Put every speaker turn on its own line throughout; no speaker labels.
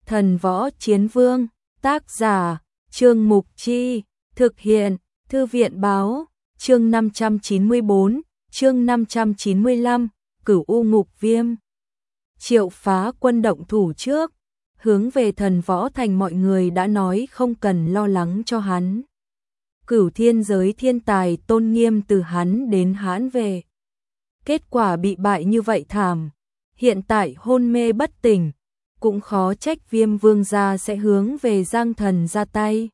Thần Võ Chiến Vương, tác giả, Trương Mục Chi, thực hiện, Thư viện Báo, chương 594, chương 595, Cửu U Ngục Viêm. Triệu Phá Quân động thủ trước, hướng về Thần Võ Thành, mọi người đã nói không cần lo lắng cho hắn. Cửu thiên giới thiên tài tôn nghiêm từ hắn đến hãn về. Kết quả bị bại như vậy thảm, hiện tại hôn mê bất tỉnh, cũng khó trách Viêm Vương gia sẽ hướng về Giang Thần ra tay.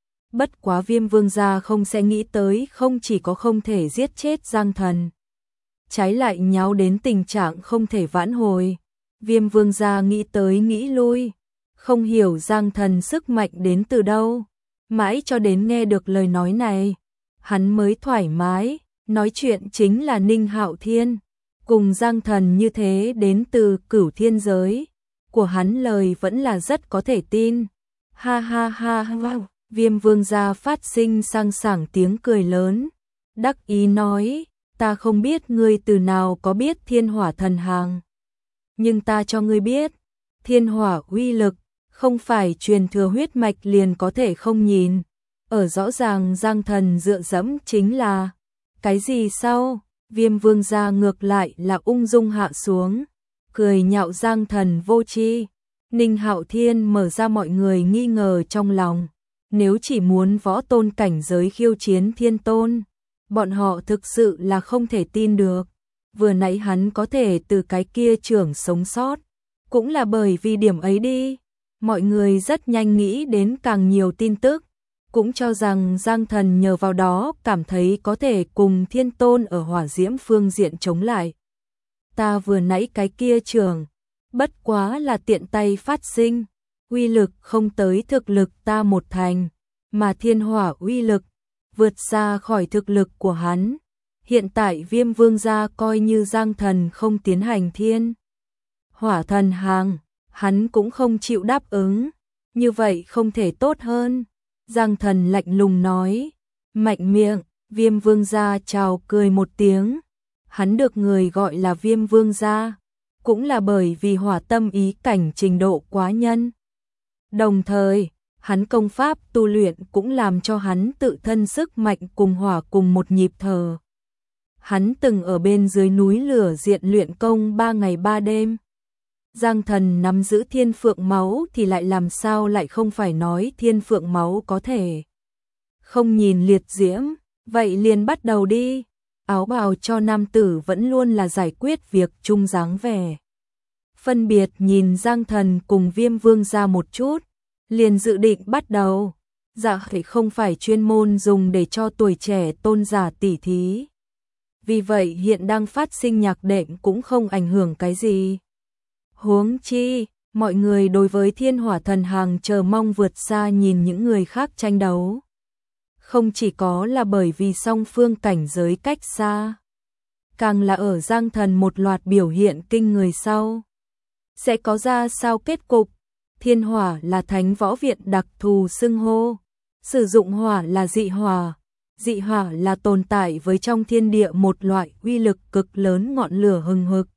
Bất quá Viêm Vương gia không sẽ nghĩ tới không chỉ có không thể giết chết Giang Thần, trái lại nháo đến tình trạng không thể vãn hồi. Viêm Vương gia nghĩ tới nghĩ lui, không hiểu Giang Thần sức mạnh đến từ đâu. Mãi cho đến nghe được lời nói này, hắn mới thoải mái, nói chuyện chính là Ninh Hạo Thiên. Cùng Giang Thần như thế đến từ cửu thiên giới, của hắn lời vẫn là rất có thể tin. Ha ha ha ha, Viêm Vương gia phát sinh sang sảng tiếng cười lớn, đắc ý nói, ta không biết ngươi từ nào có biết thiên hỏa thần hàng. Nhưng ta cho ngươi biết, thiên hỏa uy lực, không phải truyền thừa huyết mạch liền có thể không nhìn. Ở rõ ràng Giang Thần dựa dẫm chính là cái gì sao? Viêm Vương gia ngược lại là ung dung hạ xuống, cười nhạo Giang Thần vô tri. Ninh Hạo Thiên mở ra mọi người nghi ngờ trong lòng, nếu chỉ muốn võ tôn cảnh giới khiêu chiến thiên tôn, bọn họ thực sự là không thể tin được. Vừa nãy hắn có thể từ cái kia trưởng sống sót, cũng là bởi vì điểm ấy đi. Mọi người rất nhanh nghĩ đến càng nhiều tin tức, cũng cho rằng Giang Thần nhờ vào đó cảm thấy có thể cùng thiên tôn ở hỏa diễm phương diện chống lại. Ta vừa nãy cái kia trưởng, bất quá là tiện tay phát sinh, uy lực không tới thực lực ta một thành, mà thiên hỏa uy lực vượt xa khỏi thực lực của hắn. Hiện tại Viêm Vương gia coi như Giang Thần không tiến hành thiên hỏa thần hàng, hắn cũng không chịu đáp ứng, như vậy không thể tốt hơn. Giang Thần lạnh lùng nói, mạnh miệng. Viêm Vương gia chào cười một tiếng, hắn được người gọi là Viêm Vương gia, cũng là bởi vì hỏa tâm ý cảnh trình độ quá nhân. Đồng thời, hắn công pháp tu luyện cũng làm cho hắn tự thân sức mạnh cùng hỏa cùng một nhịp thở. Hắn từng ở bên dưới núi lửa diện luyện công 3 ngày 3 đêm. Giang Thần nắm giữ thiên phượng máu thì lại làm sao lại không phải nói thiên phượng máu có thể không nhìn liệt diễm, vậy liền bắt đầu đi. Áo bào cho nam tử vẫn luôn là giải quyết việc chung dáng vẻ. Phân biệt nhìn Giang Thần cùng Viêm Vương gia một chút, liền dự định bắt đầu. Dạ thì không phải chuyên môn dùng để cho tuổi trẻ tôn giả tỉ thí. Vì vậy hiện đang phát sinh nhạc đệm cũng không ảnh hưởng cái gì. Huống chi, mọi người đối với thiên hỏa thần hàng chờ mong vượt xa nhìn những người khác tranh đấu. Không chỉ có là bởi vì song phương cảnh giới cách xa, càng là ở Giang Thần một loạt biểu hiện kinh người sau. Sẽ có ra sao kết cục? Thiên hỏa là thánh võ viện đặc thù xưng hô, sử dụng hỏa là dị hỏa. Dị hỏa là tồn tại với trong thiên địa một loại uy lực cực lớn ngọn lửa hừng hực.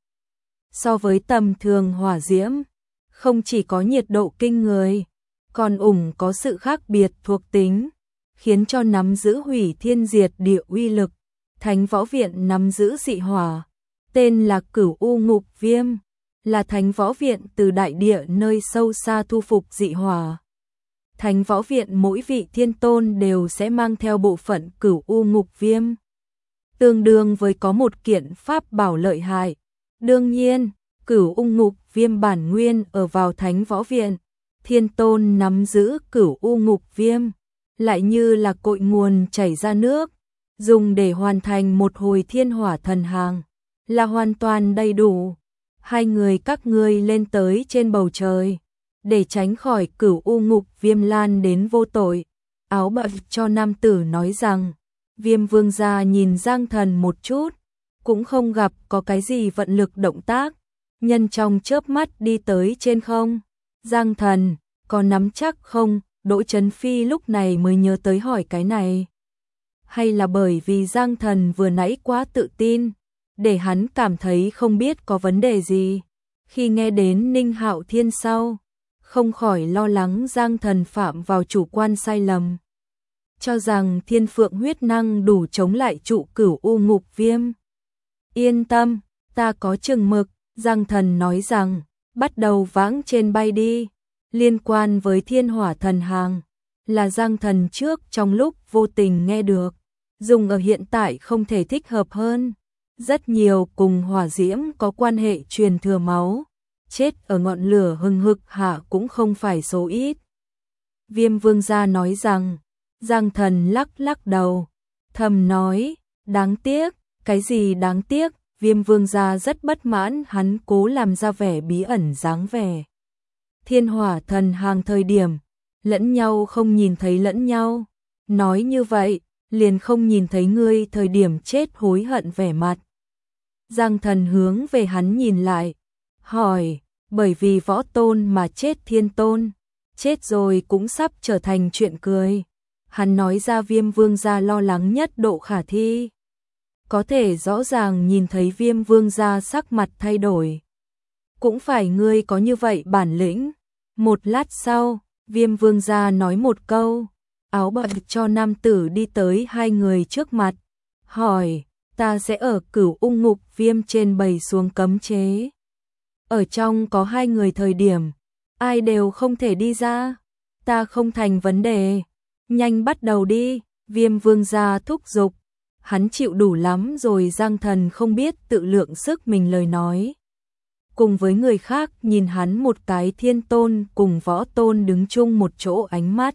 So với tầm thường hỏa diễm, không chỉ có nhiệt độ kinh người, còn có sự khác biệt thuộc tính, khiến cho nắm giữ hủy thiên diệt địa uy lực. Thánh võ viện nắm giữ dị hỏa, tên là Cửu U Ngục Viêm, là thánh võ viện từ đại địa nơi sâu xa thu phục dị hỏa. Thánh võ viện mỗi vị thiên tôn đều sẽ mang theo bộ phận Cửu U Ngục Viêm, tương đương với có một kiện pháp bảo lợi hại. Đương nhiên, Cửu U Ngục Viêm bản nguyên ở vào thánh võ viện, thiên tôn nắm giữ Cửu U Ngục Viêm, lại như là cội nguồn chảy ra nước, dùng để hoàn thành một hồi thiên hỏa thần hàng, là hoàn toàn đầy đủ. Hai người các ngươi lên tới trên bầu trời, để tránh khỏi Cửu U Ngục Viêm lan đến vô tội. Áo bào cho nam tử nói rằng, Viêm Vương gia nhìn Giang Thần một chút, cũng không gặp có cái gì vận lực động tác, nhân trong chớp mắt đi tới trên không. Giang Thần, có nắm chắc không? Đỗ Chấn Phi lúc này mới nhớ tới hỏi cái này. Hay là bởi vì Giang Thần vừa nãy quá tự tin, để hắn cảm thấy không biết có vấn đề gì. Khi nghe đến Ninh Hạo Thiên sau, không khỏi lo lắng Giang Thần phạm vào chủ quan sai lầm, cho rằng thiên phượng huyết năng đủ chống lại trụ cửu u ngục viêm. Yên tâm, ta có chừng mực, Giang Thần nói rằng, bắt đầu vãng trên bay đi. Liên quan với thiên hỏa thần hàng, là Giang Thần trước trong lúc vô tình nghe được, dùng ở hiện tại không thể thích hợp hơn. Rất nhiều cùng hỏa diễm có quan hệ truyền thừa máu, chết ở ngọn lửa hừng hực hạ cũng không phải số ít. Viêm vương gia nói rằng, Giang Thần lắc lắc đầu, thầm nói, đáng tiếc, cái gì đáng tiếc, Viêm vương gia rất bất mãn, hắn cố làm ra vẻ bí ẩn dáng vẻ. Thiên hỏa thần hàng thời điểm, lẫn nhau không nhìn thấy lẫn nhau, nói như vậy, liền không nhìn thấy ngươi thời điểm chết hối hận vẻ mặt. Giang Thần hướng về hắn nhìn lại, hỏi, bởi vì võ tôn mà chết thiên tôn, chết rồi cũng sắp trở thành chuyện cười. Hắn nói ra Viêm vương gia lo lắng nhất độ khả thi. Có thể rõ ràng nhìn thấy Viêm vương gia sắc mặt thay đổi. Cũng phải ngươi có như vậy bản lĩnh. Một lát sau, Viêm vương gia nói một câu, áo bào cho nam tử đi tới hai người trước mặt, hỏi, ta sẽ ở cửu ung ngục viêm trên bày xuống cấm chế. Ở trong có hai người thời điểm, ai đều không thể đi ra, ta không thành vấn đề, nhanh bắt đầu đi, Viêm vương gia thúc giục, hắn chịu đủ lắm rồi. Giang Thần không biết tự lượng sức mình lời nói. Cùng với người khác nhìn hắn một cái thiên tôn cùng võ tôn đứng chung một chỗ ánh mắt.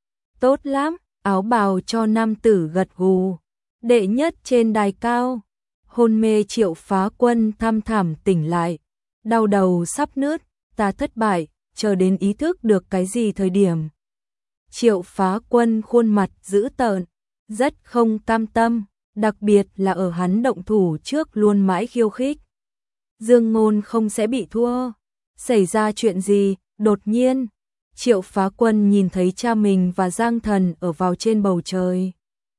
Tốt lắm, áo bào cho nam tử gật gù. Đệ nhất trên đài cao, hôn mê Triệu Phá Quân thăm thẳm tỉnh lại, đau đầu sắp nứt, ta thất bại, chờ đến ý thức được cái gì thời điểm. Triệu Phá Quân khuôn mặt dữ tợn, rất không cam tâm, đặc biệt là ở hắn động thủ trước luôn mãi khiêu khích. Dương Ngôn không sẽ bị thua. Xảy ra chuyện gì? Đột nhiên, Triệu Phá Quân nhìn thấy cha mình và Giang Thần ở vào trên bầu trời.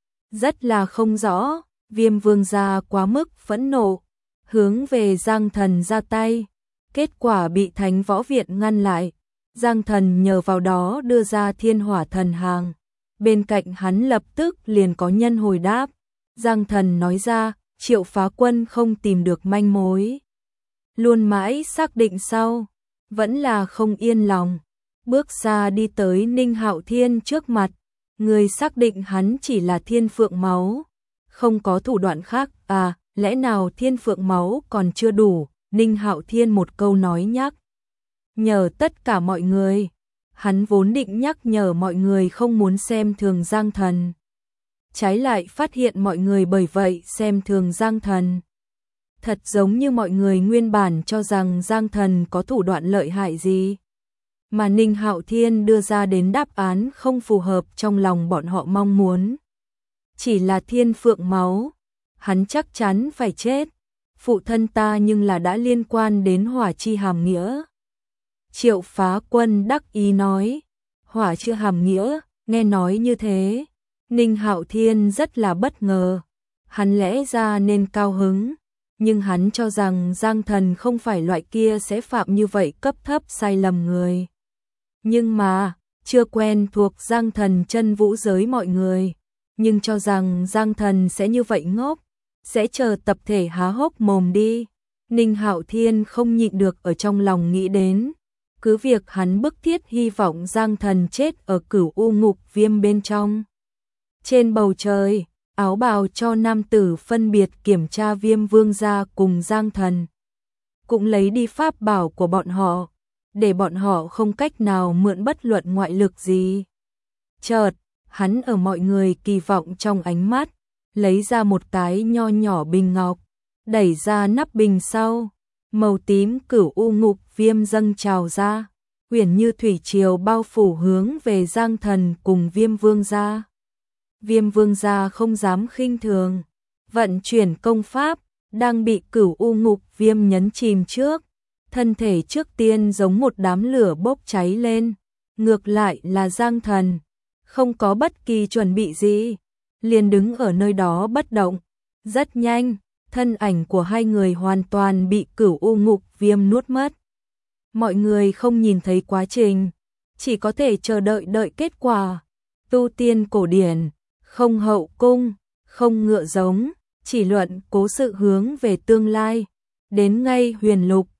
Rất là không rõ, Viêm vương gia quá mức phẫn nộ, hướng về Giang Thần ra tay. Kết quả bị Thánh Võ Viện ngăn lại. Giang Thần nhờ vào đó đưa ra thiên hỏa thần hàng. Bên cạnh hắn lập tức liền có nhân hồi đáp. Giang Thần nói ra, Triệu Phá Quân không tìm được manh mối. Luôn mãi xác định sau, vẫn là không yên lòng. Bước xa đi tới Ninh Hạo Thiên trước mặt, người xác định hắn chỉ là thiên phượng máu, không có thủ đoạn khác à, lẽ nào thiên phượng máu còn chưa đủ? Ninh Hạo Thiên một câu nói nhắc nhở tất cả mọi người. Hắn vốn định nhắc nhở mọi người không muốn xem thường Giang Thần, trái lại phát hiện mọi người bởi vậy xem thường Giang Thần. Thật giống như mọi người nguyên bản cho rằng Giang Thần có thủ đoạn lợi hại gì, mà Ninh Hạo Thiên đưa ra đến đáp án không phù hợp trong lòng bọn họ mong muốn. Chỉ là thiên phượng máu, hắn chắc chắn phải chết. Phụ thân ta nhưng là đã liên quan đến hỏa chi hàm nghĩa. Triệu Phá Quân đắc ý nói, hỏa chi hàm nghĩa, nghe nói như thế. Ninh Hạo Thiên rất là bất ngờ, hắn lẽ ra nên cao hứng, nhưng hắn cho rằng Giang Thần không phải loại kia sẽ phạm như vậy cấp thấp sai lầm người. Nhưng mà, chưa quen thuộc Giang Thần chân vũ giới mọi người, nhưng cho rằng Giang Thần sẽ như vậy ngốc, sẽ chờ tập thể há hốc mồm đi. Ninh Hạo Thiên không nhịn được ở trong lòng nghĩ đến, cứ việc hắn bức thiết hy vọng Giang Thần chết ở cửu u ngục viêm bên trong. Trên bầu trời, áo bào cho nam tử phân biệt kiểm tra Viêm vương gia cùng Giang Thần, cũng lấy đi pháp bảo của bọn họ, để bọn họ không cách nào mượn bất luận ngoại lực gì. Chợt, hắn ở mọi người kỳ vọng trong ánh mắt, lấy ra một cái nho nhỏ bình ngọc, đẩy ra nắp bình sau, màu tím cửu u ngục viêm dâng trào ra, uyển như thủy triều bao phủ hướng về Giang Thần cùng Viêm vương gia. Viêm vương gia không dám khinh thường, vận chuyển công pháp, đang bị cửu u ngục viêm nhấn chìm trước, thân thể trước tiên giống một đám lửa bốc cháy lên, ngược lại là Giang Thần, không có bất kỳ chuẩn bị gì, liền đứng ở nơi đó bất động. Rất nhanh, thân ảnh của hai người hoàn toàn bị cửu u ngục viêm nuốt mất. mọi người không nhìn thấy quá trình, chỉ có thể chờ đợi kết quả. Tu tiên cổ điển, không hậu cung, không ngựa giống, chỉ luận cố sự hướng về tương lai. Đến ngay huyền lục,